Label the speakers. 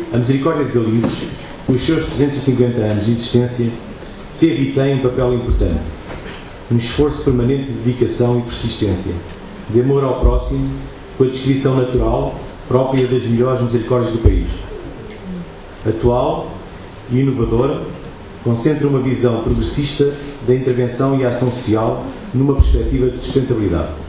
Speaker 1: A Misericórdia de Galizes, nos seus 350 anos de existência, teve e tem um papel importante, no esforço permanente de dedicação e persistência, de amor ao próximo, com a descrição natural própria das melhores misericórdias do país. Atual e inovadora, concentra uma visão progressista da intervenção e ação social numa perspectiva de sustentabilidade.